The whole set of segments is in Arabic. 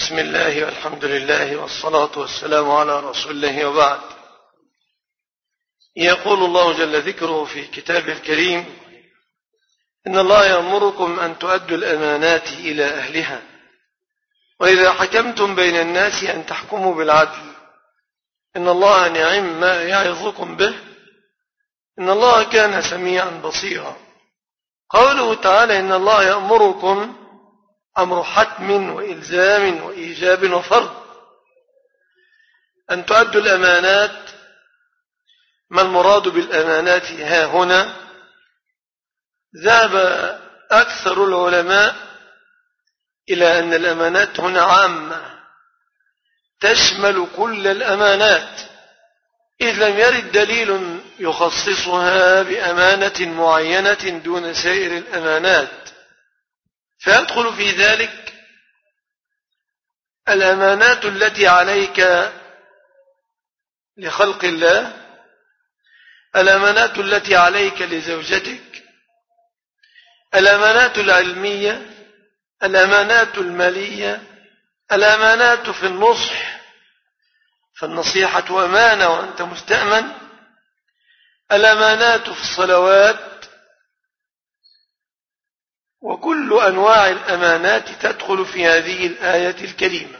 بسم الله والحمد لله والصلاة والسلام على رسول الله وبعد. يقول الله جل ذكره في كتابه الكريم: إن الله يأمركم أن تؤدوا الأمانات إلى أهلها وإذا حكمتم بين الناس أن تحكموا بالعدل إن الله نعم ما يعظكم به إن الله كان سميعا بصيرا. قوله تعالى إن الله يأمركم أمر حتم وإلزام وإيجاب وفرض أن تؤدوا الأمانات. ما المراد بالأمانات ها هنا؟ ذهب أكثر العلماء إلى أن الأمانات هنا عامة تشمل كل الأمانات، إذ لم يرد دليل يخصصها بأمانة معينة دون سائر الأمانات، فيدخل في ذلك الأمانات التي عليك لخلق الله، الأمانات التي عليك لزوجتك، الأمانات العلمية، الأمانات المالية، الأمانات في النصح، فالنصيحة أمانة وأنت مستأمن، الأمانات في الصلوات، وكل أنواع الأمانات تدخل في هذه الآية الكريمة.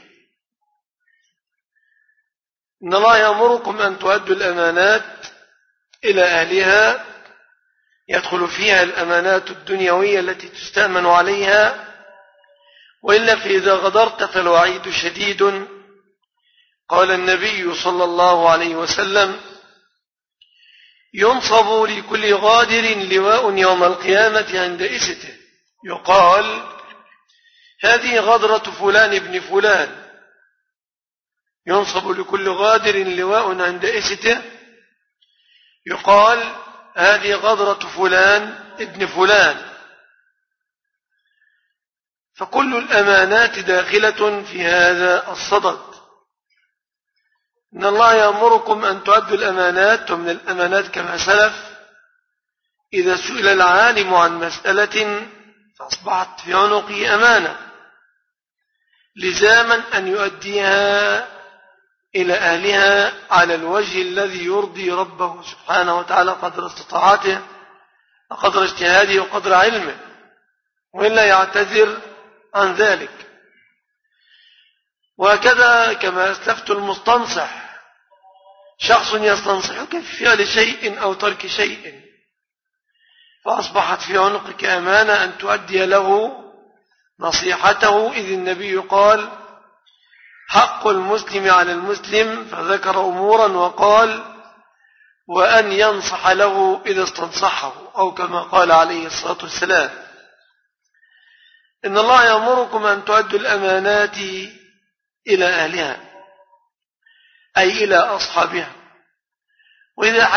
إن الله يأمركم أن تؤدوا الأمانات إلى أهلها، يدخل فيها الأمانات الدنيوية التي تستأمن عليها، وإلا فإذا غدرت فالوعيد شديد. قال النبي صلى الله عليه وسلم: ينصب لكل غادر لواء يوم القيامة عند إسته، يقال هذه غدرة فلان ابن فلان. ينصب لكل غادر لواء عند إسته، يقال هذه غدرة فلان ابن فلان. فكل الأمانات داخلة في هذا الصدد. إن الله يأمركم أن تؤدوا الأمانات، ومن الأمانات كما سلف إذا سئل العالم عن مسألة فأصبحت في عنقه أمانة لزاما أن يؤديها إلى أهلها على الوجه الذي يرضي ربه سبحانه وتعالى قدر استطاعته وقدر اجتهاده وقدر علمه، وإلا يعتذر عن ذلك. وهكذا كما أسلفت المستنصح، شخص يستنصحك في فعل شيء أو ترك شيء، فأصبحت في عنقك أمانة أن تؤدي له نصيحته، إذ النبي قال: حق المسلم على المسلم، فذكر أمورا وقال: وأن ينصح له إذا استنصحه، أو كما قال عليه الصلاة والسلام. إن الله يأمركم أن تؤدوا الأمانات إلى أهلها، أي إلى أصحابها. وإذا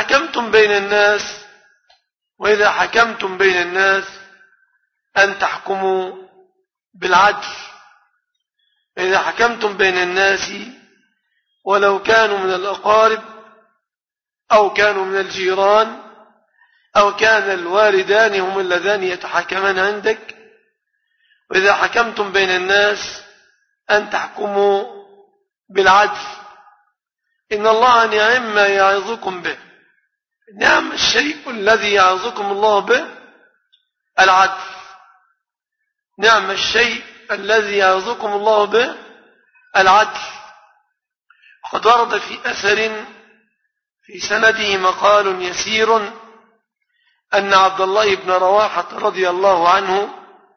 حكمتم بين الناس أن تحكموا بالعدل. إذا حكمتم بين الناس ولو كانوا من الأقارب أو كانوا من الجيران أو كان الوالدان هم اللذان يتحكمان عندك، وإذا حكمتم بين الناس أن تحكموا بالعدل إن الله نعم ما يعظكم به. نعم الشيء الذي يعظكم الله به العدل. نعم الشيء الذي يعظكم الله به العدل. وقد ورد في أثر في سنده مقال يسير أن عبد الله بن رواحة رضي الله عنه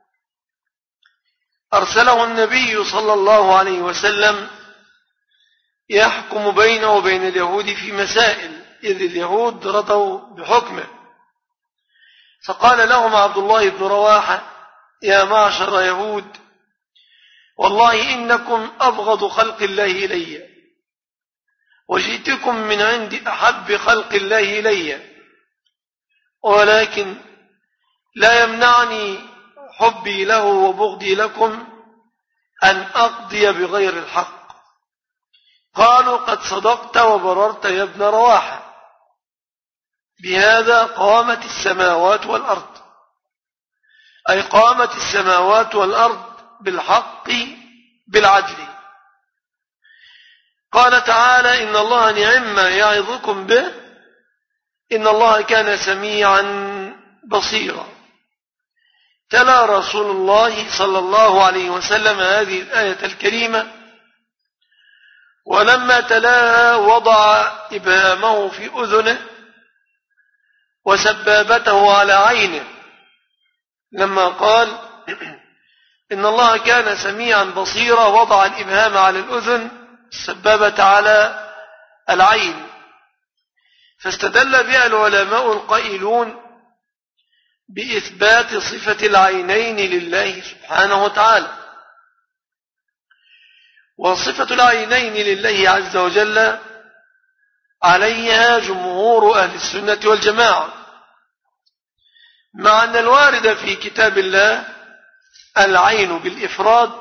أرسله النبي صلى الله عليه وسلم يحكم بينه وبين اليهود في مسائل، إذ اليهود رضوا بحكمه. فقال لهم عبد الله بن رواحة: يا معشر يهود، والله إنكم أبغض خلق الله إلي، وجئتكم من عند أحب خلق الله إلي، ولكن لا يمنعني حبي له وبغضي لكم أن أقضي بغير الحق. قالوا: قد صدقت وبررت يا ابن رواحة، بهذا قامت السماوات والأرض، أي قامت السماوات والأرض بالحق بالعدل. قال تعالى إن الله نعم ما يعظكم به إن الله كان سميعا بصيرا. تلا رسول الله صلى الله عليه وسلم هذه الآية الكريمة، ولما تلاها وضع إبهامه في أذنه وسبابته على عينه لما قال إن الله كان سميعا بصيرا، وضع الإبهام على الأذن، السبابة على العين. فاستدل بها العلماء القائلون بإثبات صفة العينين لله سبحانه وتعالى. وصفة العينين لله عز وجل عليها جمهور أهل السنة والجماعة، مع أن الوارد في كتاب الله العين بالإفراد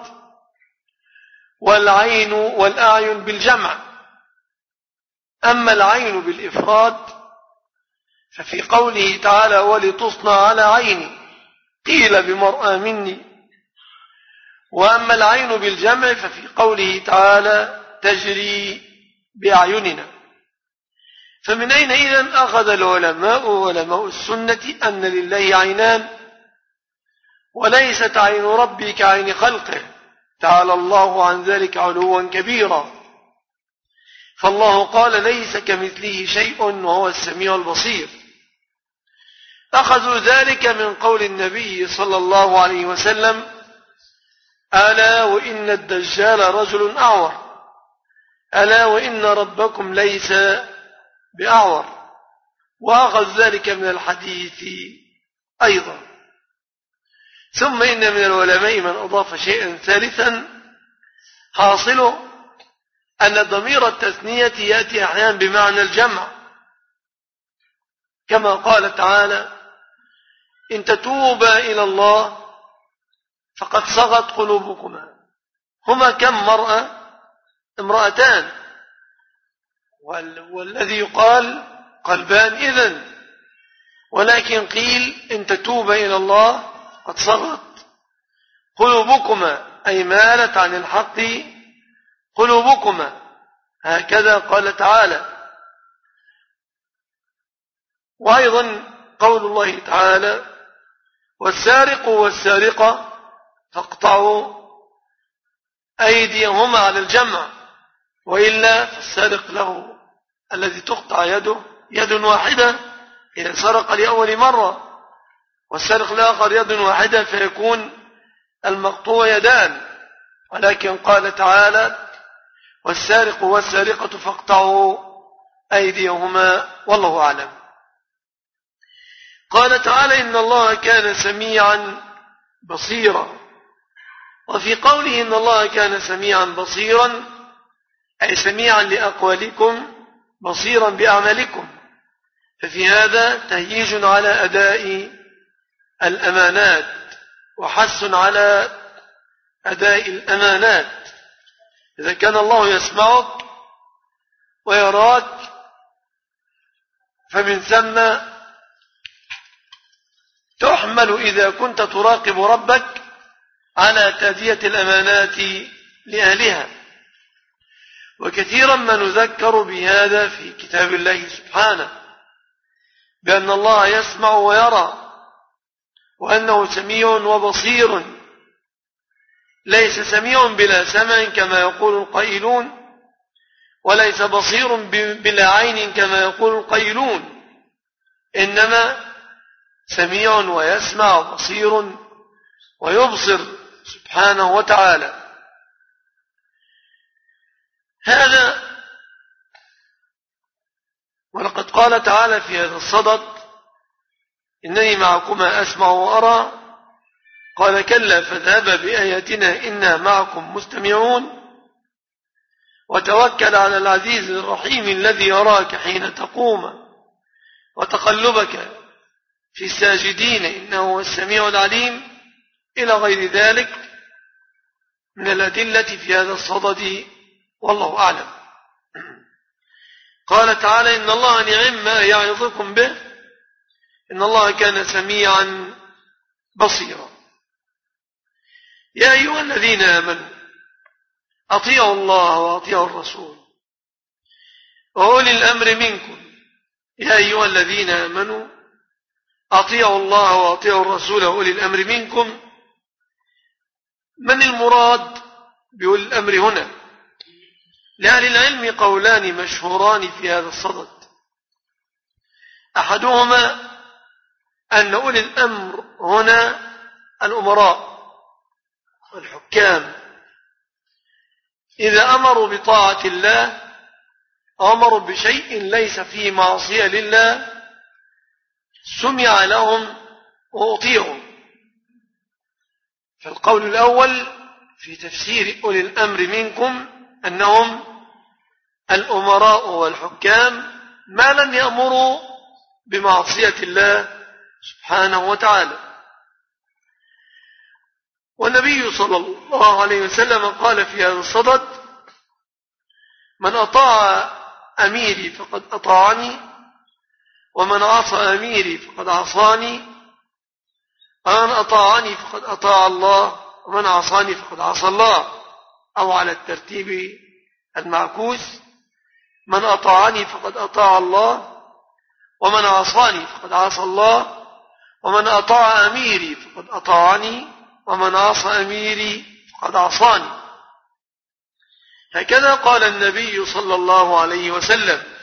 والعين والأعين بالجمع. أما العين بالإفراد ففي قوله تعالى ولتصنع على عيني قيل بمرأى مني، وأما العين بالجمع ففي قوله تعالى تجري بأعيننا. فمن أين إذن أخذ العلماء وعلماء السنة أن لله عينان، وليست عين ربي كعين خلقه تعالى الله عن ذلك علوا كبيرا؟ فالله قال ليس كمثله شيء وهو السميع البصير. أخذوا ذلك من قول النبي صلى الله عليه وسلم ألا وإن الدجال رجل أعور، ألا وإن ربكم ليس بأعور. وأخذ ذلك من الحديث أيضا. ثم إن من العلماء من أضاف شيئا ثالثا حاصل أن ضمير التثنية يأتي أحيانا بمعنى الجمع، كما قال تعالى إن تتوبا إلى الله فقد صغت قلوبكما. هما كم مرأة؟ امرأتان، والذي يقال قلبان إذن، ولكن قيل إن تتوبا إلى الله قد صغت قلوبكما أي مالت عن الحق قلوبكما، هكذا قال تعالى. وأيضا قول الله تعالى والسارق والسارقة فاقطعوا أيديهما على الجمع، وإلا فالسارق له الذي تقطع يده يد واحدة إذا سرق لأول مرة، والسارق الآخر يد واحدة فيكون المقطوع يدان. ولكن قال تعالى والسارق والسارقة فاقطعوا أيديهما والله أعلم. قال تعالى إن الله كان سميعا بصيرا. وفي قوله إن الله كان سميعا بصيرا أي سميعا لأقوالكم بصيرا بأعمالكم، ففي هذا تهييج على أداء الأمانات وحث على أداء الأمانات. إذا كان الله يسمعك ويراك فمن ثم تحمل إذا كنت تراقب ربك على تأدية الأمانات لأهلها. وكثيرا ما نذكر بهذا في كتاب الله سبحانه، بأن الله يسمع ويرى، وأنه سميع وبصير، ليس سميع بلا سمع كما يقول القائلون، وليس بصير بلا عين كما يقول القائلون، إنما سميع ويسمع وبصير ويبصر سبحانه وتعالى. هذا ولقد قال تعالى في هذا الصدد إنني معكما أسمع وأرى، قال كلا فاذهبا بآياتنا إنا معكم مستمعون، وتوكل على العزيز الرحيم الذي يراك حين تقوم وتقلبك في الساجدين إنه هو السميع العليم، إلى غير ذلك من الأدلة في هذا الصدد والله أعلم. قال تعالى إن الله نعم ما يعظكم به إن الله كان سميعا بصيرا. يا أيها الذين آمنوا أطيعوا الله وأطيعوا الرسول وأولي الأمر منكم يا أيها الذين آمنوا أطيعوا الله وأطيعوا الرسول وأولي الأمر منكم. من المراد بأولي الأمر هنا؟ لأهل العلم قولان مشهوران في هذا الصدد. أحدهما أن أولي الأمر هنا الأمراء والحكام، إذا أمروا بطاعة الله أمروا بشيء ليس فيه معصية لله سمع لهم وأطيعوا. فالقول الأول في تفسير أولي الأمر منكم أنهم الأمراء والحكام ما لم يأمروا بمعصية الله سبحانه وتعالى. والنبي صلى الله عليه وسلم قال في هذا الصدد: من أطاع أميري فقد أطاعني، ومن عصى أميري فقد عصاني، ومن أطاعني فقد أطاع الله، ومن عصاني فقد عصى الله. أو على الترتيب المعكوس: من أطاعني فقد أطاع الله، ومن عصاني فقد عصى الله، ومن أطاع أميري فقد أطاعني، ومن عصى أميري فقد عصاني. هكذا قال النبي صلى الله عليه وسلم.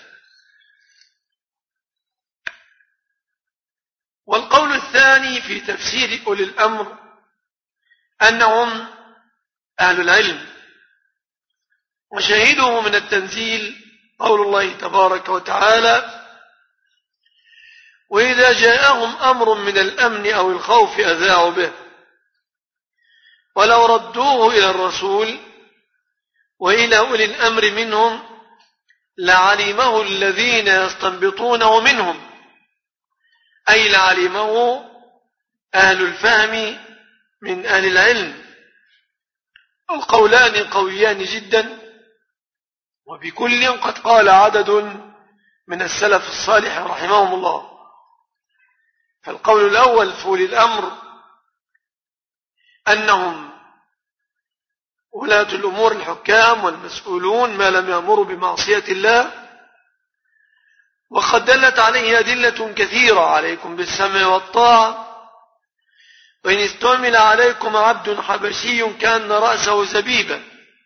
والقول الثاني في تفسير أولي الأمر أنهم أهل العلم، وشهده من التنزيل قول الله تبارك وتعالى: وإذا جاءهم أمر من الأمن أو الخوف أذاعوا به ولو ردوه إلى الرسول وإلى أولي الأمر منهم لعلمه الذين يستنبطونه منهم، أي لعلمه أهل الفهم من أهل العلم. القولان قويان جدا، وبكل قد قال عدد من السلف الصالح رحمهم الله. فالقول الأول في أولي الأمر أنهم ولاة الأمور الحكام والمسؤولون ما لم يأمروا بمعصية الله، وقد دلت عليه أدلة كثيرة: عليكم بالسمع والطاعة، وإن استعمل عليكم عبد حبشي كأن رأسه زبيبا،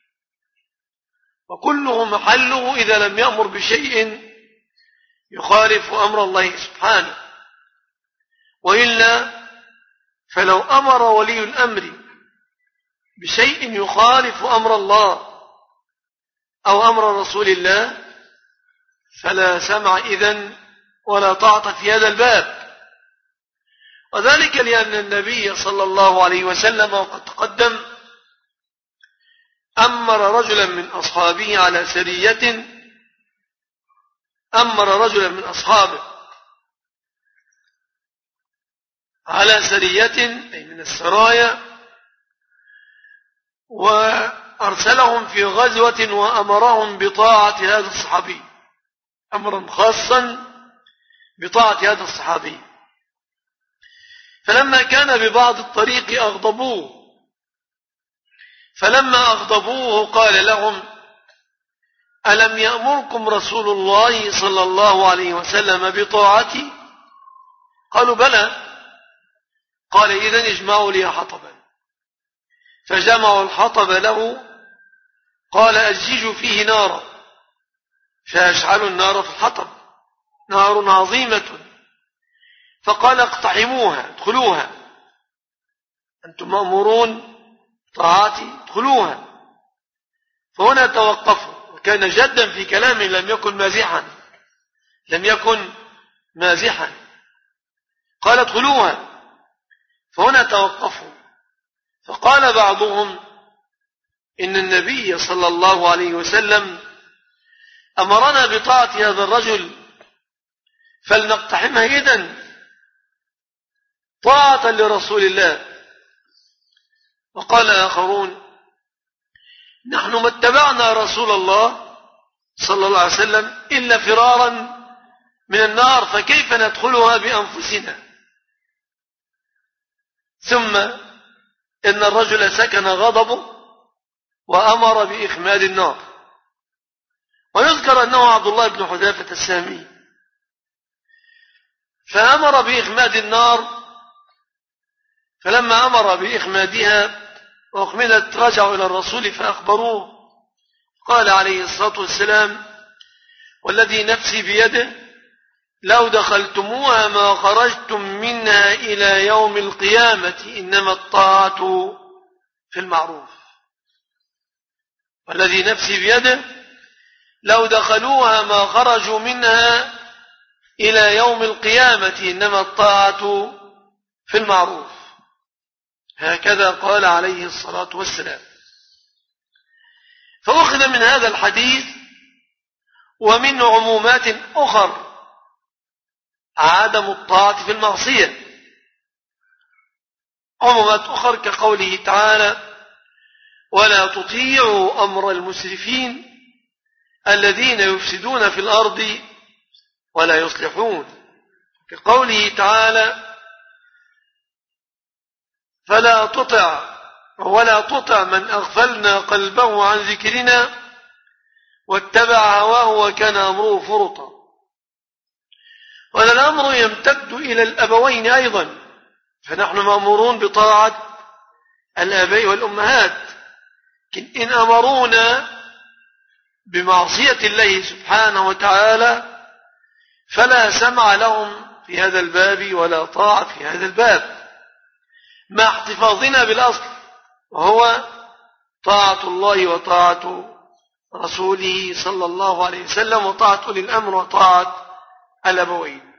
وكله محله إذا لم يأمر بشيء يخالف أمر الله سبحانه. وإلا فلو أمر ولي الأمر بشيء يخالف أمر الله أو أمر رسول الله فلا سمع إذن ولا طاعة في هذا الباب. وذلك لأن النبي صلى الله عليه وسلم وقد تقدم أمر رجلا من أصحابه على سرية، أمر رجلا من أصحابه على سرية أي من السرايا، وأرسلهم في غزوة وأمرهم بطاعة هذا الصحابي، أمرا خاصا بطاعة هذا الصحابي. فلما كان ببعض الطريق أغضبوه، فلما أغضبوه قال لهم: ألم يأمركم رسول الله صلى الله عليه وسلم بطاعتي؟ قالوا: بلى. قال: إذن اجمعوا لي حطبا. فجمعوا الحطب له. قال: أججوا فيه نارا. فأشعلوا النار في الحطب، نار عظيمة. فقال: اقتحموها، ادخلوها، أنتم مأمورون طاعتي، ادخلوها. فهنا توقفوا، وكان جدا في كلامه، لم يكن مازحا، لم يكن مازحا. قال: ادخلوها. فهنا توقفوا. فقال بعضهم: إن النبي صلى الله عليه وسلم أمرنا بطاعة هذا الرجل فلنقتحمها إذن طاعة لرسول الله. وقال آخرون: نحن ما اتبعنا رسول الله صلى الله عليه وسلم إلا فرارا من النار، فكيف ندخلها بأنفسنا؟ ثم إن الرجل سكن غضبه وأمر بإخماد النار. ويذكر أنه عبد الله بن حذافة السامي، فأمر بإخماد النار، فلما أمر بإخمادها وأخمدت رجعوا إلى الرسول فأخبروه، قال عليه الصلاة والسلام: والذي نفسي بيده لو دخلتموها ما خرجتم منها إلى يوم القيامة، إنما الطاعة في المعروف. والذي نفسي بيده لو دخلوها ما خرجوا منها إلى يوم القيامة، إنما الطاعة في المعروف. هكذا قال عليه الصلاة والسلام. فأخذ من هذا الحديث ومن عمومات أخر عدم الطاعة في المعصية، عمومات أخر كقوله تعالى: ولا تطيعوا أمر المسرفين الذين يفسدون في الأرض ولا يصلحون، كقوله تعالى: ولا تطع من أغفلنا قلبه عن ذكرنا واتبع هواه وكان أمره فرطا. وهذا الأمر يمتد إلى الأبوين أيضا، فنحن مأمورون بطاعة الآباء والأمهات، لكن إن أمرونا بمعصية الله سبحانه وتعالى فلا سمع لهم في هذا الباب ولا طاعة في هذا الباب، مع احتفاظنا بالأصل وهو طاعة الله وطاعة رسوله صلى الله عليه وسلم، وطاعة أولي الأمر وطاعة الأبوين.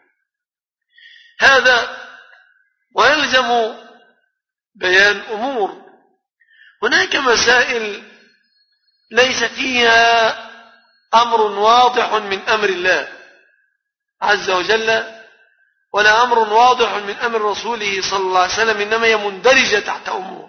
هذا ويلزم بيان أمور. هناك مسائل ليس فيها أمر واضح من أمر الله عز وجل ولا أمر واضح من أمر رسوله صلى الله عليه وسلم، إنما هي مندرجة تحت أمور،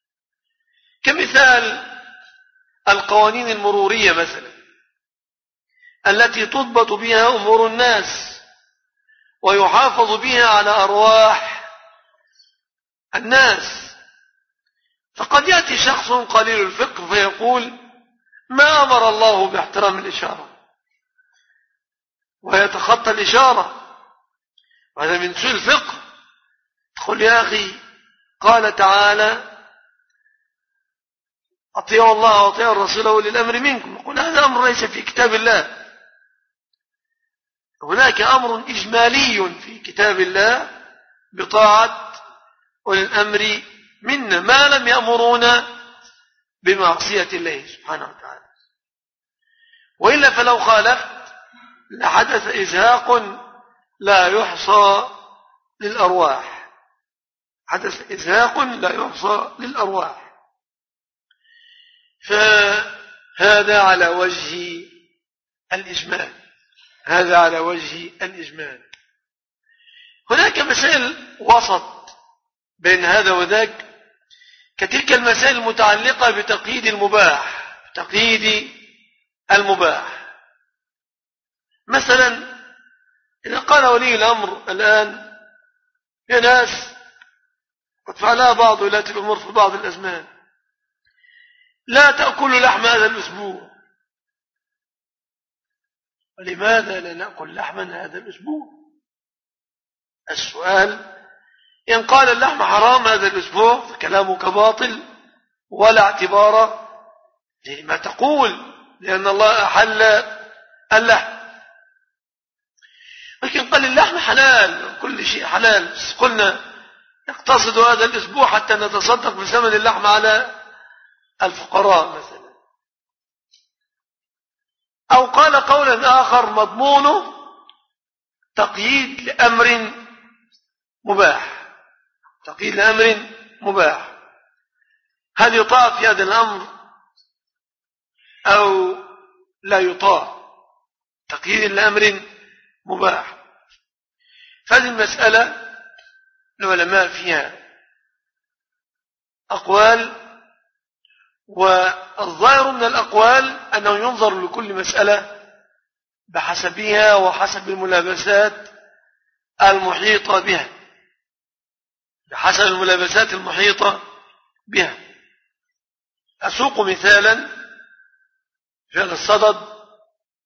كمثال القوانين المرورية مثلا التي تضبط بها أمور الناس ويحافظ بها على أرواح الناس. فقد يأتي شخص قليل الفقه فيقول: ما أمر الله باحترام الإشارة، ويتخطى الإشارة، وهذا من سوء الفقه. تقول: يا أخي قال تعالى: أطيعوا الله وأطيعوا الرسول وأولي الأمر منكم. يقول: هذا أمر ليس في كتاب الله. هناك أمر إجمالي في كتاب الله بطاعة أولي الأمر منا ما لم يأمرونا بمعصية الله سبحانه وتعالى، وإلا فلو خالفت لحدث إزهاق لا يحصى للأرواح، حدث إزهاق لا يحصى للأرواح. فهذا على وجه الإجمال، هذا على وجه الإجمال. هناك مسائل وسط بين هذا وذاك، كتلك المسائل المتعلقة بتقييد المباح، تقييد المباح. مثلا إذا قال ولي الأمر الآن: يا ناس، قد فعلها بعض ولاة الأمور في بعض الأزمان، لا تأكلوا لحم هذا الأسبوع. ولماذا لا نأكل لحما هذا الأسبوع؟ السؤال: إن قال اللحم حرام هذا الأسبوع فكلامك باطل ولا اعتبار لما تقول، لأن الله أحل اللحم. لكن قال اللحم حلال، كل شيء حلال، قلنا نقتصد هذا الأسبوع حتى نتصدق بثمن اللحم على الفقراء مثلا. أو قال قولا آخر مضمونه تقييد لأمر مباح، تقييد لأمر مباح، هل يطاع في هذا الأمر أو لا يطاع؟ تقييد لأمر مباح. فهذه المسألة العلماء فيها أقوال، والظاهر من الأقوال أنه ينظر لكل مسألة بحسبها وحسب الملابسات المحيطة بها، بحسب الملابسات المحيطة بها. أسوق مثالا في هذا الصدد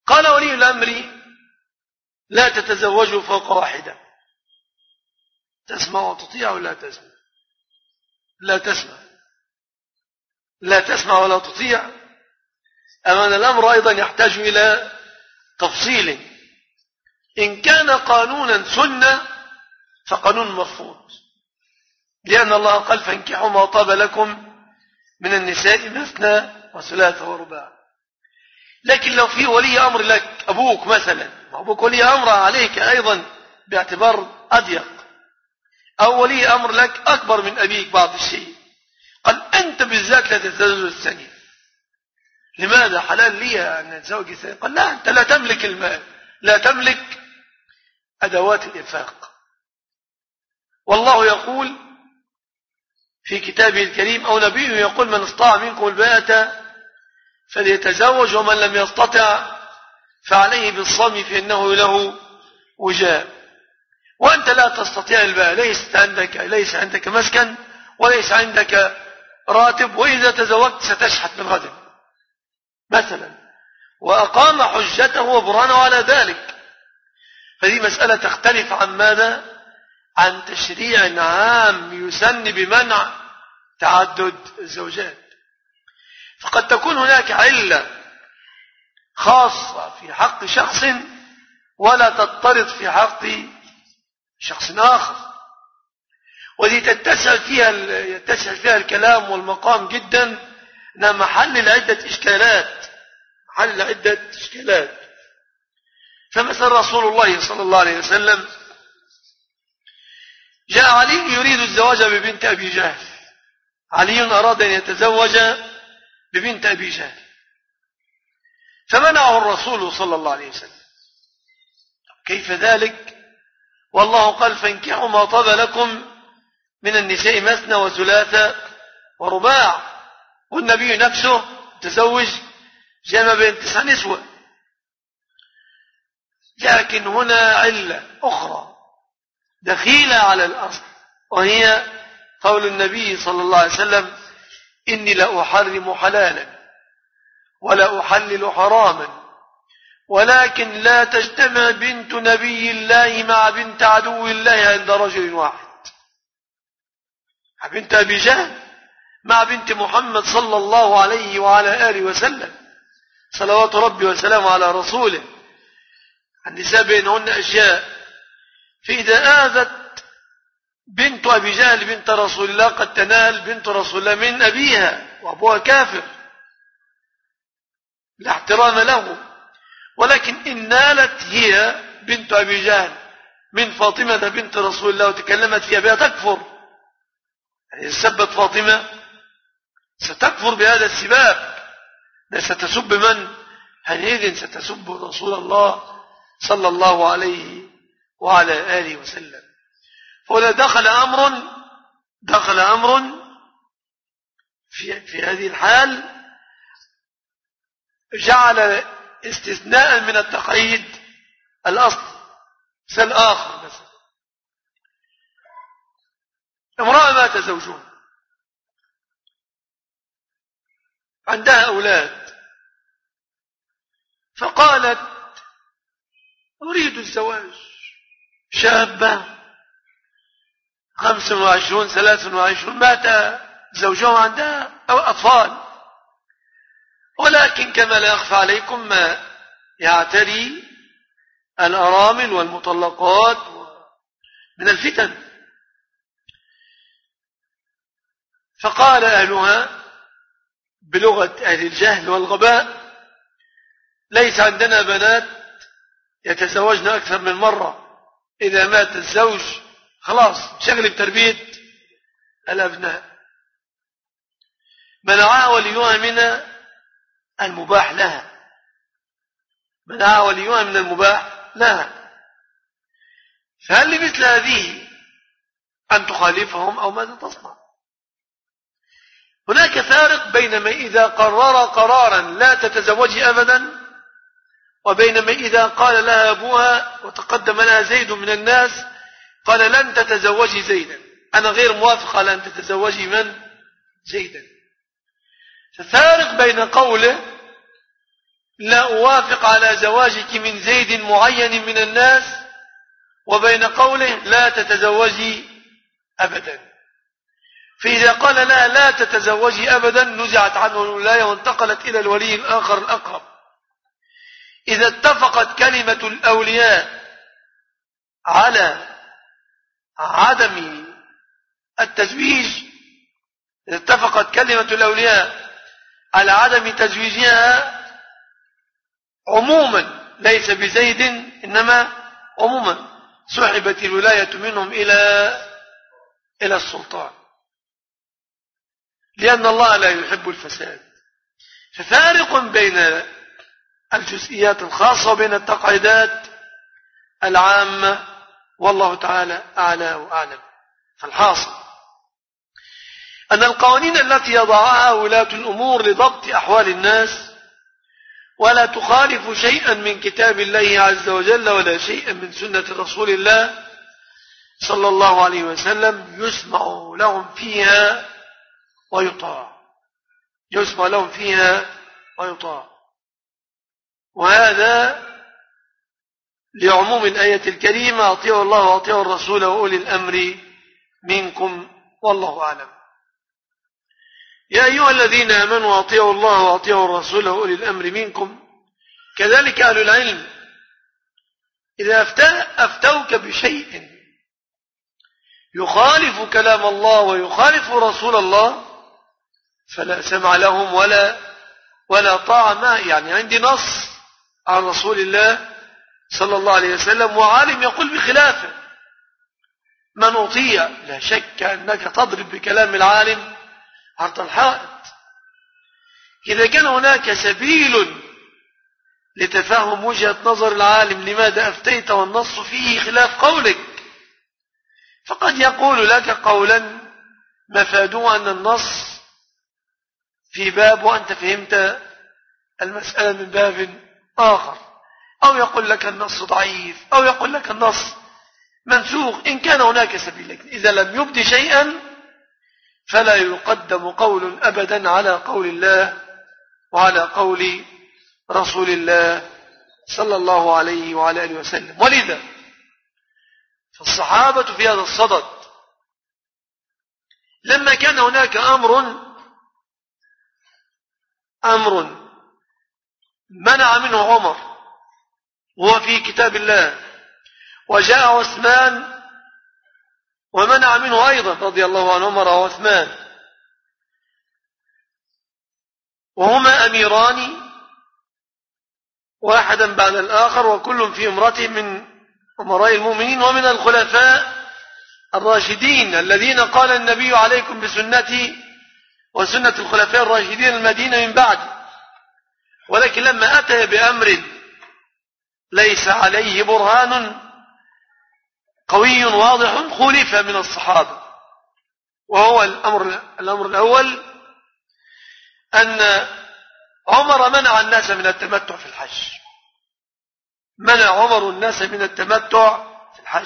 قال ولي الأمر لا تتزوجوا فوق واحدة. تسمع وتطيع ولا تسمع؟ لا تسمع، لا تسمع ولا تطيع. أمان الأمر أيضا يحتاج إلى تفصيل. إن كان قانونا سنة فقانون مرفوض، لأن الله قال فانكحوا ما طاب لكم من النساء مثنى وثلاث ورباع. لكن لو في ولي أمر لك، أبوك مثلا، أبوك ولي أمر عليك أيضا باعتبار أضيق، أو ولي أمر لك أكبر من أبيك بعض الشيء، قال أنت بالذات لا تتزوج الثانية. لماذا؟ حلال لي أن أتزوج الثانية. قال لا، أنت لا تملك المال، لا تملك أدوات الإنفاق. والله يقول في كتابه الكريم أو نبيه يقول من استطاع منكم الباءة فليتزوج ومن لم يستطع فعليه بالصوم فإنه له وجاء. وأنت لا تستطيع الباءة، ليس عندك مسكن وليس عندك راتب، وإذا تزوجت ستشحت من غد مثلا، وأقام حجته وبرهانه على ذلك. فدي مسألة تختلف عن ماذا؟ عن تشريع عام يسن بمنع تعدد الزوجات. فقد تكون هناك علة خاصة في حق شخص ولا تضطرد في حق شخص آخر، ودي يتسع فيها الكلام والمقام جدا، انها محل لعدة إشكالات. فمثل رسول الله صلى الله عليه وسلم جاء علي يريد الزواج ببنت أبي جهل. علي أراد أن يتزوج ببنت أبي جهل، فمنعه الرسول صلى الله عليه وسلم. كيف ذلك؟ والله قال فانكحوا ما طاب لكم من النساء مثنى وثلاث ورباع، والنبي نفسه تزوج جمع بين 9 نسوة. لكن هنا علة أخرى دخيلة على الأصل، وهي قول النبي صلى الله عليه وسلم إني لا أحرم حلالا ولا أحلل حراما، ولكن لا تجتمع بنت نبي الله مع بنت عدو الله عند رجل واحد. بنت أبي جهل مع بنت محمد صلى الله عليه وعلى آله وسلم صلوات ربي وسلامه على رسوله. النساء بينهن أشياء، فإذا آذت بنت أبي جهل بنت رسول الله قد تنال بنت رسول الله من أبيها وأبوها كافر لا احترام له، ولكن إن نالت هي بنت أبي جهل من فاطمة بنت رسول الله وتكلمت في أبيها تكفر. يعني سبت فاطمة ستكفر بهذا السباب، ستسب من؟ حينئذ ستسب رسول الله صلى الله عليه وعلى آله وسلم. فولا دخل أمر في هذه الحال جعل استثناء من التقييد الأصل. مثال آخر، مثلا امرأة مات زوجها عندها أولاد، فقالت أريد الزواج. شابة 25 23 مات زوجها عندها أو أطفال، ولكن كما لا يخفى عليكم ما يعتري الأرامل والمطلقات من الفتن. فقال أهلها بلغة أهل الجهل والغباء ليس عندنا بنات يتزوجن أكثر من مرة، إذا مات الزوج خلاص شغل بتربية الأبناء. منعها وليها من المباح لها، فهل لمثل هذه أن تخالفهم أو ماذا تصنع؟ هناك فارق بين ما إذا قرر قرارا لا تتزوجي أبدا، وبين ما إذا قال لها أبوها وتقدم لها زيد من الناس قال لن تتزوجي زيدا، أنا غير موافق على أن تتزوجي من؟ زيدا. ففارق بين قوله لا أوافق على زواجك من زيد معين من الناس، وبين قوله لا تتزوجي أبدا. فإذا قال لها لا تتزوجي أبدا نزعت عنه الولاية وانتقلت إلى الولي الآخر الأقرب. إذا اتفقت كلمة الأولياء على عدم التزويج، إذا اتفقت كلمة الأولياء على عدم تزويجها عموما ليس بزيد إنما عموما، سحبت الولاية منهم إلى السلطان، لأن الله لا يحب الفساد. ففارق بين الجزئيات الخاصة وبين التقعيدات العامة، والله تعالى أعلى وأعلم. فالحاصل أن القوانين التي يضعها ولاة الأمور لضبط أحوال الناس ولا تخالف شيئا من كتاب الله عز وجل ولا شيئا من سنة رسول الله صلى الله عليه وسلم يسمع لهم فيها ويطاع، يسمع لهم فيها ويطاع. وهذا لعموم الآية الكريمة أطيعوا الله وأطيعوا الرسول وأولي الأمر منكم والله أعلم. يا أيها الذين آمنوا أطيعوا الله وأطيعوا الرسول وأولي الأمر منكم. كذلك أهل العلم إذا أفتوك بشيء يخالف كلام الله ويخالف رسول الله فلا سمع لهم ولا طاعة. ما يعني عندي نص عن رسول الله صلى الله عليه وسلم وعالم يقول بخلافه، من أطيع لا شك أنك تضرب بكلام العالم عرض الحائط. إذا كان هناك سبيل لتفهم وجهة نظر العالم لماذا أفتيت والنص فيه خلاف قولك، فقد يقول لك قولا مفاده أن النص في باب وأنت فهمت المسألة من باب آخر، أو يقول لك النص ضعيف، أو يقول لك النص منسوخ. إن كان هناك سبيل، إذا لم يبد شيئا فلا يقدم قول أبدا على قول الله وعلى قول رسول الله صلى الله عليه وعلى آله وسلم. ولذا فالصحابة في هذا الصدد لما كان هناك أمر منع منه عمر وهو في كتاب الله، وجاء عثمان ومنع منه أيضا رضي الله عن عمر وعثمان، وهما أميران واحدا بعد الآخر وكل في امرته من أمراء المؤمنين ومن الخلفاء الراشدين الذين قال النبي عليكم بسنتي وسنة الخلفاء الراشدين المدينة من بعد. ولكن لما أتى بأمر ليس عليه برهان قوي واضح خلف من الصحابة، وهو الأمر الأول أن عمر منع الناس من التمتع في الحج، منع عمر الناس من التمتع في الحج.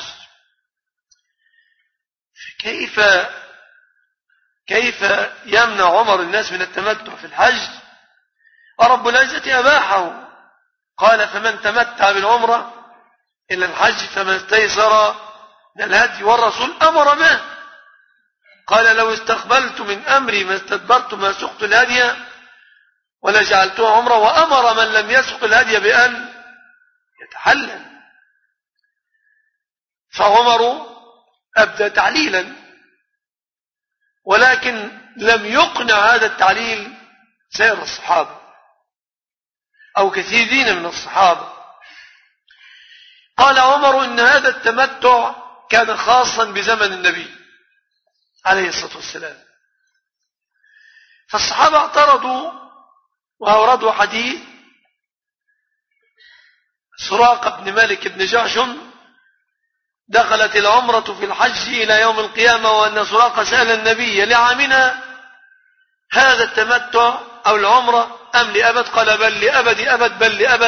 كيف يمنع عمر الناس من التمتع في الحج ورب العزة أباحه؟ قال فمن تمتع بالعمرة إلى الحج فما استيسر من الهدي، والرسول أمر به قال لو استقبلت من أمري ما استدبرت ما سقت الهدي ولا جعلتها عمرة، وأمر من لم يسق الهدي بأن يتحلل. فعمر أبدى تعليلا، ولكن لم يقنع هذا التعليل سائر الصحابة أو كثيرين من الصحابة. قال عمر إن هذا التمتع كان خاصا بزمن النبي عليه الصلاة والسلام. فالصحابة اعترضوا وأوردوا حديث سراقة بن مالك بن جعشم دخلت العمرة في الحج إلى يوم القيامة، وأن سراقة سأل النبي لعامنا هذا التمتع أو العمرة أم لأبد؟ قال بل لأبد أبد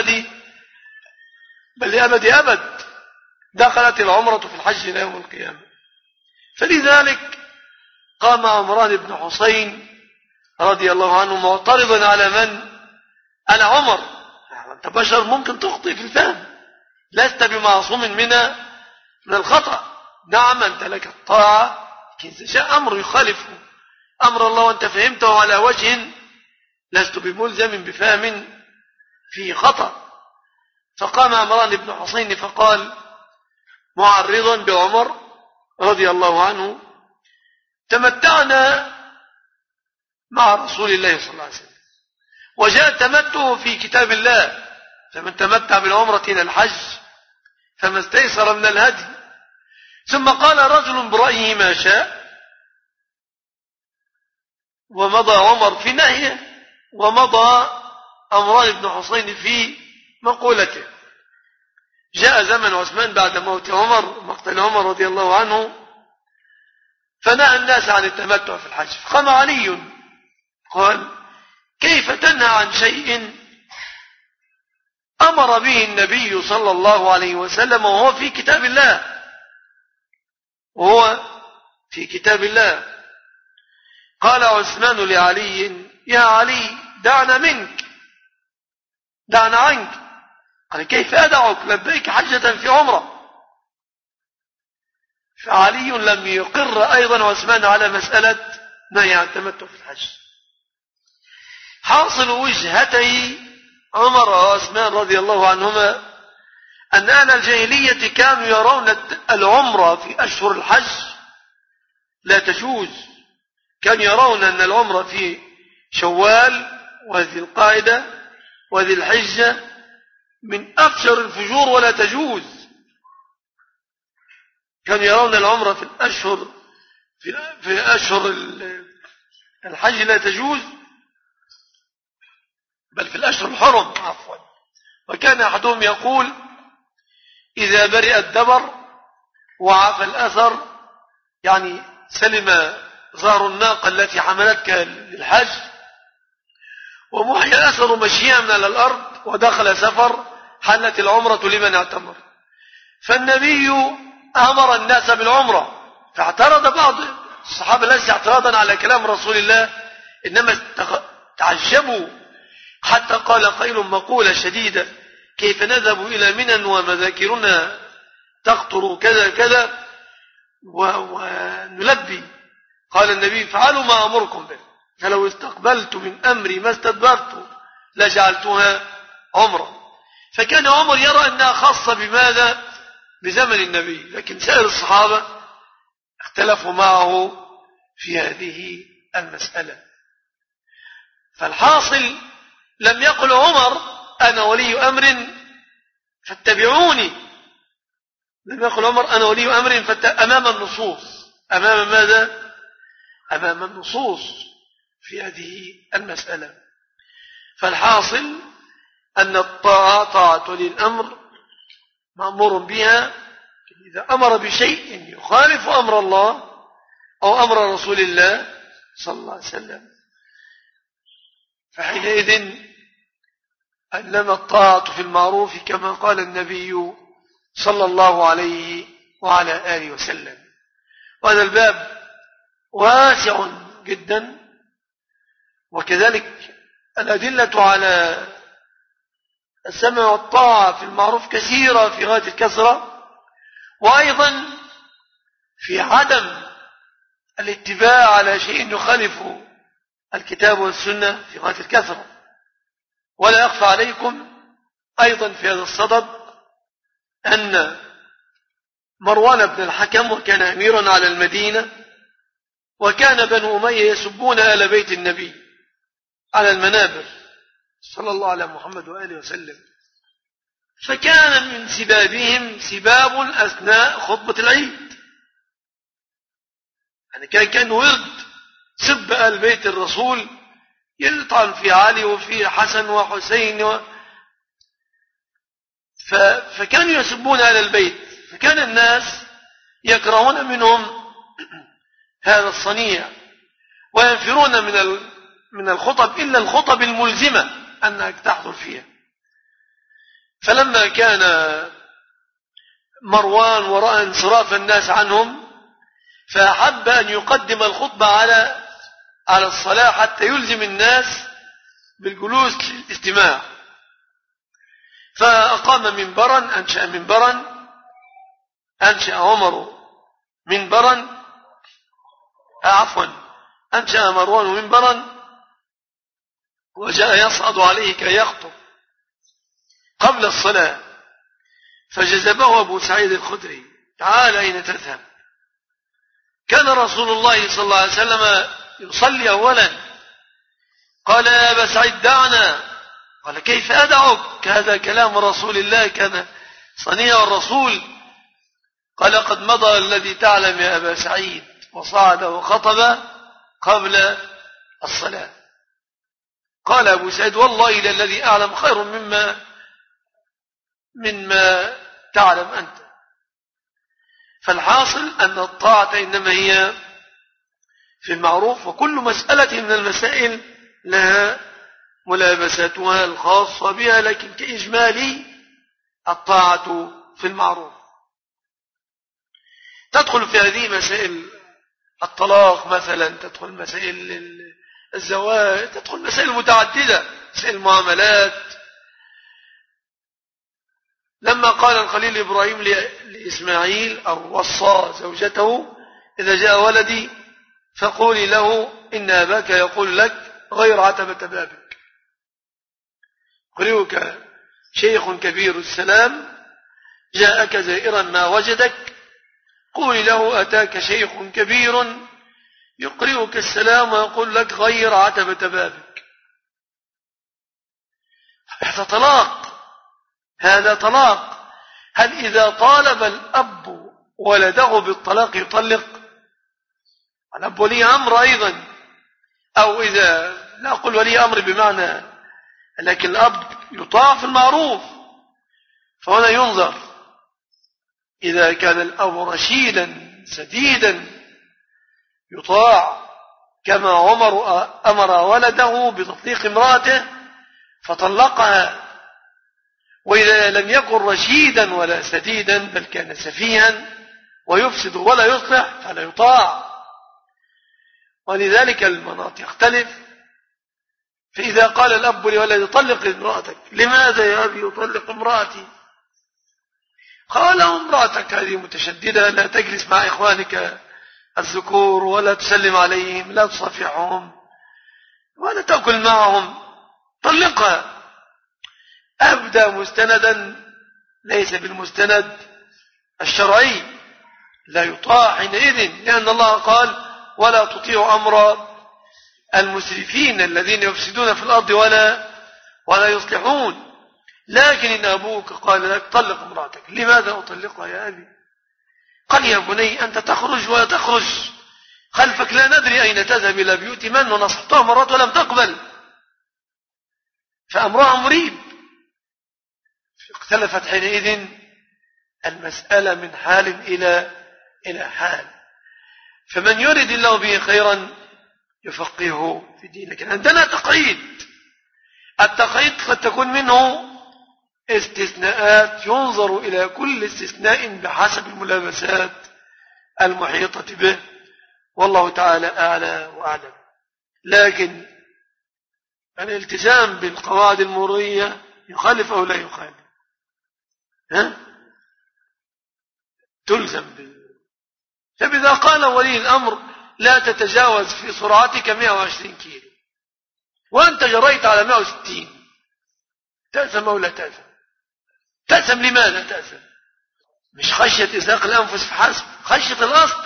بل لأبد أبد دخلت العمرة في الحج إلى يوم القيامة. فلذلك قام عمران بن حسين رضي الله عنه معترضا على من؟ على عمر، وأنت بشر ممكن تخطئ في الفهم، لست بمعصوم من الخطأ. نعم أنت لك الطاعة، لكن إذا جاء أمر يخالف أمر الله وأنت فهمته على وجه لست بملزم بفهم فيه خطأ. فقام عمران بن حسين فقال معرضا بعمر رضي الله عنه: تمتعنا مع رسول الله صلى الله عليه وسلم، وجاء التمتع في كتاب الله، فمن تمتع بالعمرة إلى الحج فما استيسر من الهدي. ثم قال رجل برأيه ما شاء، ومضى عمر في نهيه، ومضى عمران بن حسين في مقولته. جاء زمن عثمان بعد موت عمر، مقتل عمر رضي الله عنه، فنهى الناس عن التمتع في الحج. فقام علي قال: كيف تنهى عن شيء أمر به النبي صلى الله عليه وسلم وهو في كتاب الله، وهو في كتاب الله. قال عثمان لعلي: يا علي دعنا منك، دعنا عنك. قال: كيف أدعك؟ لبيك حجة في عمرة. فعلي لم يقر أيضا عثمان على مسألة نهي عن التمتع في الحج. حاصل وجهتي عمر وعثمان رضي الله عنهما أن أهل الجاهلية كانوا يرون العمرة في أشهر الحج لا تجوز، كانوا يرون أن العمرة في شوال وذي القاعدة وذي الحجة من أفجر الفجور ولا تجوز. كانوا يرون العمرة في الأشهر في أشهر الحج لا تجوز، بل في الأشهر الحرم عفوا. وكان أحدهم يقول: إذا برئ الدبر وعاف الأثر، يعني سلم ظهر الناقة التي حملتك للحج ومحي أثر مشيها من الأرض ودخل سفر، حلت العمرة لمن اعتمر. فالنبي أمر الناس بالعمرة، فاعترض بعض الصحابة ليس اعتراضا على كلام رسول الله، إنما تعجبوا حتى قال قيل مقولة شديدة: كيف نذهب إلى منى ومذاكرنا تقطر كذا كذا ونلبي؟ قال النبي: فعلوا ما أمركم به، فلو استقبلت من أمري ما استدبرت لجعلتها عمرة. فكان عمر يرى أنها خاصة بماذا؟ بزمن النبي، لكن سائر الصحابة اختلفوا معه في هذه المسألة. فالحاصل لم يقل عمر: أنا ولي أمر فاتبعوني. لم يقل عمر: أنا ولي أمر أمام النصوص. أمام ماذا؟ أمام النصوص في هذه المسألة. فالحاصل أن الطاعة طاعة ولي الأمر مأمور بها. إذا أمر بشيء يخالف أمر الله أو أمر رسول الله صلى الله عليه وسلم فحينئذ أنما الطاعة في المعروف كما قال النبي صلى الله عليه وعلى آله وسلم. وهذا الباب واسع جدا، وكذلك الأدلة على السمع والطاعة في المعروف كثيرة في غاية الكثرة، وأيضا في عدم الاتباع على شيء يخالف الكتاب والسنة في غاية الكثرة. ولا يخفى عليكم أيضا في هذا الصدد أن مروان بن الحكم وكان أميرا على المدينة، وكان بنو أمية يسبون آل بيت النبي على المنابر صلى الله على محمد وآله وسلم. فكان من سبابهم سباب أثناء خطبة العيد، يعني كان ورد سب آل بيت الرسول، يطعن في علي وفي حسن وحسين فكانوا يسبون آل البيت. فكان الناس يكرهون منهم هذا الصنيع وينفرون من الخطب إلا الخطب الملزمة أنك تحضر فيها. فلما كان مروان ورأى انصراف الناس عنهم فأحب أن يقدم الخطبة على الصلاة حتى يلزم الناس بالجلوس للاستماع. فأقام منبرا، أنشأ عمر منبرا، أنشأ مروان منبرا وجاء يصعد عليه كي يخطب قبل الصلاة، فجذبه أبو سعيد الخدري: تعال أين تذهب؟ كان رسول الله صلى الله عليه وسلم يصلي أولا. قال: يا أبا سعيد دعنا. قال: كيف أدعك؟ هذا كلام رسول الله، كان صنيع الرسول. قال: قد مضى الذي تعلم يا أبا سعيد، وصعد وخطب قبل الصلاة. قال أبو سعيد: والله إلى الذي أعلم خير مما تعلم أنت. فالحاصل أن الطاعة إنما هي في المعروف، وكل مسألة من المسائل لها ملابساتها الخاصة بها، لكن كإجمالي الطاعة في المعروف. تدخل في هذه مسائل الطلاق مثلا، تدخل مسائل الزواج، تدخل مسائل متعددة، مسائل المعاملات. لما قال الخليل إبراهيم لإسماعيل أو وصى زوجته: إذا جاء ولدي فقولي له إن أباك يقول لك غير عتبة بابك، قرئك شيخ كبير السلام، جاءك زائرا ما وجدك، قولي له أتاك شيخ كبير يقرئك السلام ويقول لك غير عتبة بابك. هذا طلاق. هل إذا طالب الأب ولده بالطلاق يطلق؟ الأب ولي أمر أيضا، أو إذا لا أقول ولي أمر بمعنى، لكن الأب يطاع في المعروف. فهنا ينظر إذا كان الأب رشيدا سديدا يطاع، كما عمر أمر ولده بتطليق امرأته فطلقها. وإذا لم يكن رشيدا ولا سديدا، بل كان سفيها ويفسد ولا يصلح، فلا يطاع. ولذلك المناط يختلف. فإذا قال الأب لولده: طلق امرأتك. لماذا يا أبي يطلق امرأتي؟ قال: امرأتك هذه متشددة، لا تجلس مع إخوانك الذكور، ولا تسلم عليهم، لا تصافحهم، ولا تأكل معهم، طلقها. أبدى مستندا ليس بالمستند الشرعي، لا يطاع حينئذ، لأن الله قال: ولا تطيعوا أمر المسرفين الذين يفسدون في الأرض ولا يصلحون. لكن إن أبوك قال لك: طلق امرأتك. لماذا أطلقها يا أبي؟ قال: يا بني أنت تخرج ولا تخرج خلفك، لا ندري أين تذهب، إلى بيوت من، ونصحتها مرات ولم تقبل. فأمرها مريب. اختلفت حينئذ المسألة من حال إلى حال. فمن يرد الله به خيرا يفقهه في دين. لكن عندنا تقييد. التقييد قد تكون منه استثناءات، ينظر إلى كل استثناء بحسب الملابسات المحيطة به، والله تعالى أعلى وأعلم. لكن الالتزام بالقواعد المرورية يخالف أو لا يخالف؟ تلزم فإذا قال ولي الأمر: لا تتجاوز في سرعتك 120 كيلو، وأنت جريت على 160، تأثم أو لا تأثم؟ تأثم. لماذا تأثم؟ مش خشية إزاق الأنفس فحسب، خشية الأصل.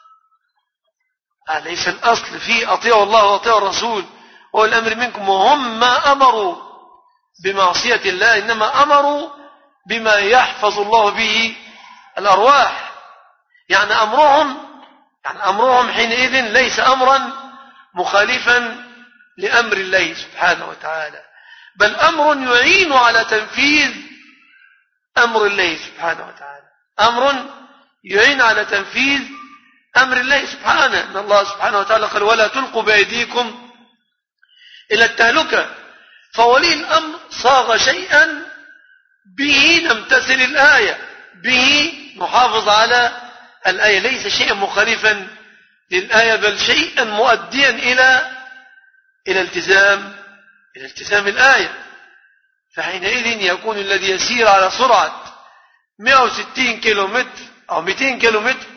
ليس الأصل فيه أطيعوا الله وأطيعوا الرسول وأولي الأمر منكم، وهم ما أمروا بمعصية الله، إنما أمروا بما يحفظ الله به الأرواح. يعني أمرهم حينئذ ليس أمرا مخالفا لأمر الله سبحانه وتعالى، بل أمر يعين على تنفيذ أمر الله سبحانه وتعالى، أمر يعين على تنفيذ أمر الله سبحانه. إن الله سبحانه وتعالى قال: ولا تلقوا بأيديكم إلى التهلكة. فولي الأمر صاغ شيئا به نمتثل الآية، به نحافظ على الآية، ليس شيئا مخالفا للآية، بل شيئا مؤديا إلى التزام الآية. فحينئذ يكون الذي يسير على سرعة 160 كيلومتر أو 200 كيلومتر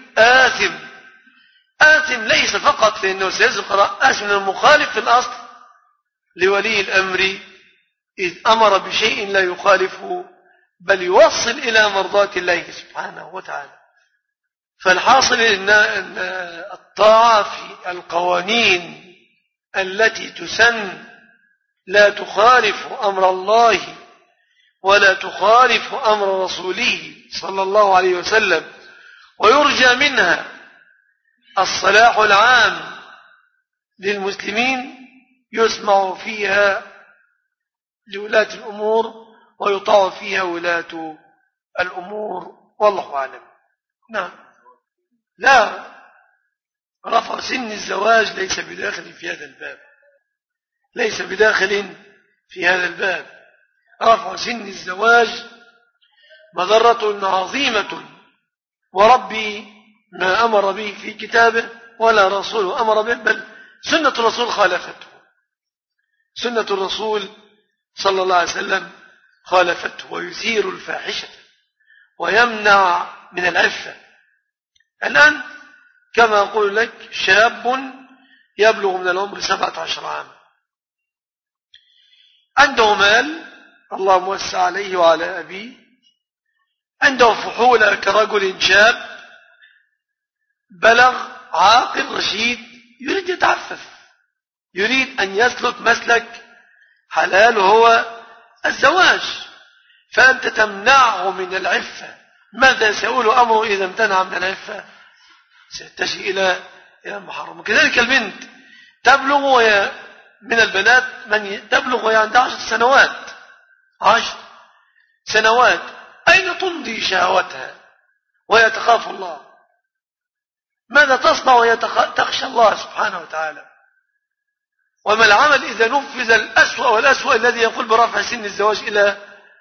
آثم ليس فقط لأنه سيسبق، آثم من المخالف في الأصل لولي الأمر إذ أمر بشيء لا يخالفه بل يوصل إلى مرضاة الله سبحانه وتعالى. فالحاصل أن الطاعة في القوانين التي تسن لا تخالف أمر الله ولا تخالف أمر رسوله صلى الله عليه وسلم، ويرجى منها الصلاح العام للمسلمين، يسمع فيها لولاة الأمور ويطاع فيها ولاة الأمور، والله أعلم. نعم. لا، رفع سن الزواج ليس بداخل في هذا الباب، ليس بداخل في هذا الباب. رفع سن الزواج مضرة عظيمة، وربي ما أمر به في كتابه ولا رسول أمر به، بل سنة الرسول خالفته، سنة الرسول صلى الله عليه وسلم خالفته، ويثير الفاحشة ويمنع من العفة. الآن كما أقول لك شاب يبلغ من العمر 17 عاما، عنده مال، الله موسع عليه وعلى أبيه، عنده فحولة كرجل شاب بلغ عاقل رشيد، يريد يتعفف، يريد أن يسلك مسلك حلال هو الزواج، فأنت تمنعه من العفة. ماذا سيقول أمره إذا امتنع من العفة؟ سيتجه إلى المحرم. كذلك البنت تبلغ من البنات من تبلغ وهي عندها 10 سنوات، 10 سنوات، أين تمضي شهوتها وهي تخاف الله؟ ماذا تصنع وهي تخشى الله سبحانه وتعالى؟ وما العمل إذا نفذ الأسوأ والأسوأ الذي يقول برفع سن الزواج إلى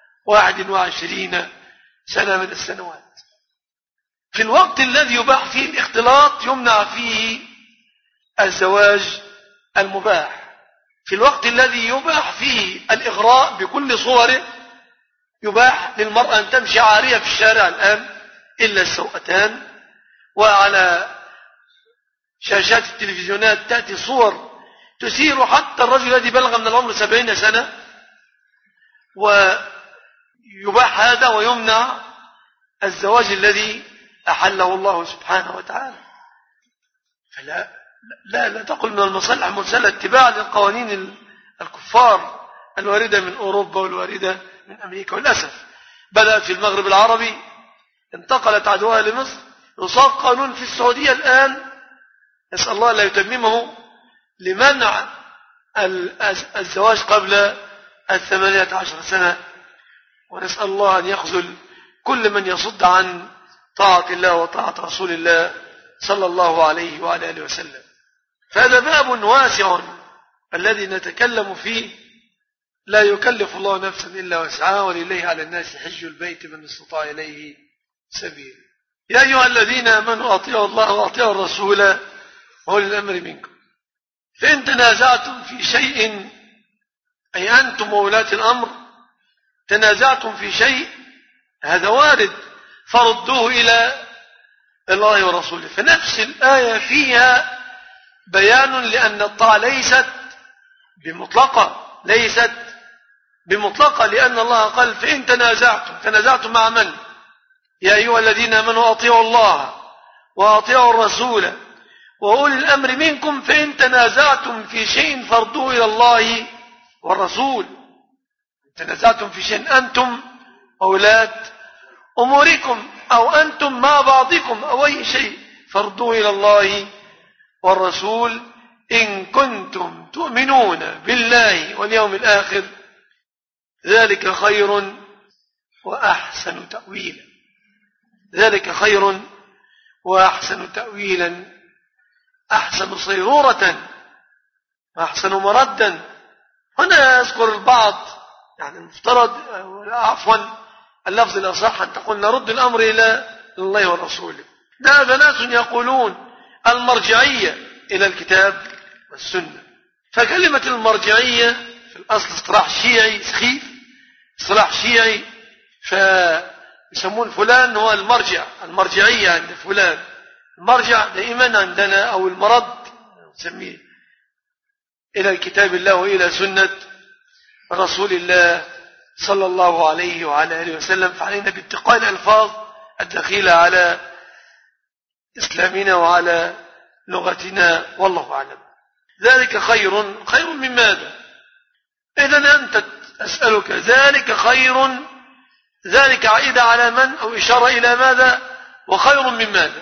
21 سنة من السنوات؟ في الوقت الذي يباح فيه الاختلاط يمنع فيه الزواج المباح، في الوقت الذي يباح فيه الإغراء بكل صوره يباح للمرأة أن تمشي عارية في الشارع الآن إلا السوءتان، وعلى شاشات التلفزيونات تأتي صور تثير حتى الرجل الذي بلغ من العمر 70 سنة، ويباح هذا ويمنع الزواج الذي أحله الله سبحانه وتعالى. فلا تقل من المصالح المرسلة اتباع للقوانين الكفار الواردة من أوروبا والواردة من أمريكا. والأسف بدأت في المغرب العربي، انتقلت عدوها لمصر، يصاب قانون في السعودية الآن نسأل الله لا يتممه لمنع الزواج قبل 18 سنة، ونسأل الله أن يخذل كل من يصد عن طاعة الله وطاعة رسول الله صلى الله عليه وعلى آله وسلم. فهذا باب واسع الذي نتكلم فيه، لا يكلف الله نفسا إلا وسعها، ولله على الناس حج البيت من استطاع إليه سبيل. يا أيها الذين آمنوا أطيعوا الله وأطيعوا الرسول وأولي الأمر منكم، فإن تنازعتم في شيء، أي أنتم وولاة الأمر تنازعتم في شيء، هذا وارد، فردوه إلى الله ورسوله. فنفس الآية فيها بيان لأن الطاعة ليست بمطلقة، لأن الله قال فإن تنازعتم مع من؟ يا أيها الذين آمنوا أطيعوا الله وأطيعوا الرسول وأولي الأمر منكم، فإن تنازعتم في شيء فردوه إلى الله والرسول. تنازعتم في شيء أنتم أولاة أموركم أو أنتم مع بعضكم أو أي شيء، فردوه إلى الله والرسول إن كنتم تؤمنون بالله واليوم الآخر، ذلك خير وأحسن تأويلا. ذلك خير وأحسن تأويلا، أحسن صيرورة وأحسن مردا. هنا يذكر البعض، يعني المفترض عفوا اللفظ الأصح أن تقول نرد الأمر إلى الله والرسول. هذا ناس يقولون المرجعية إلى الكتاب والسنة، فكلمة المرجعية في الأصل اصطلاح شيعي سخيف، اصطلاح شيعي، فيسمون فلان هو المرجعية عند فلان. المرجع دائما عندنا أو المرد نسميه إلى كتاب الله وإلى سنة رسول الله صلى الله عليه وعلى آله وسلم. فعلينا باتقاء الألفاظ الدخيلة على إسلامنا وعلى لغتنا، والله أعلم. ذلك خير من ماذا؟ إذن أنت أسألك ذلك خير، ذلك عائدة على من أو إشارة إلى ماذا؟ وخير من ماذا؟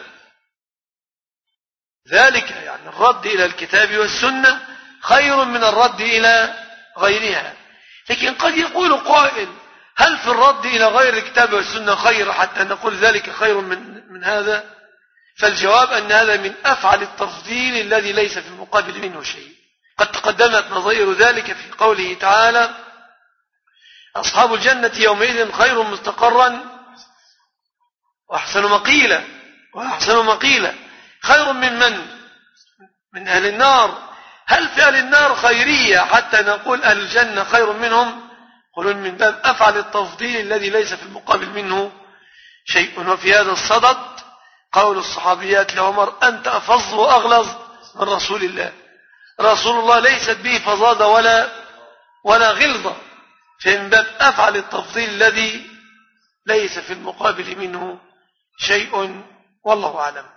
ذلك يعني الرد إلى الكتاب والسنة خير من الرد إلى غيرها. لكن قد يقول قائل هل في الرد إلى غير الكتاب والسنة خير حتى نقول ذلك خير من هذا؟ فالجواب أن هذا من أفعل التفضيل الذي ليس في المقابل منه شيء. قد تقدمت نظير ذلك في قوله تعالى أصحاب الجنة يومئذ خير مستقرا وأحسن مقيلا. خير من أهل النار. هل في أهل النار خيرية حتى نقول أهل الجنة خير منهم؟ قلون من باب أفعل التفضيل الذي ليس في المقابل منه شيء. وفي هذا الصدد قول الصحابيات لعمر أنت أفظ وأغلظ من رسول الله. رسول الله ليست به فظاظة ولا غلظة، فمن باب أفعل التفضيل الذي ليس في المقابل منه شيء، والله أعلم.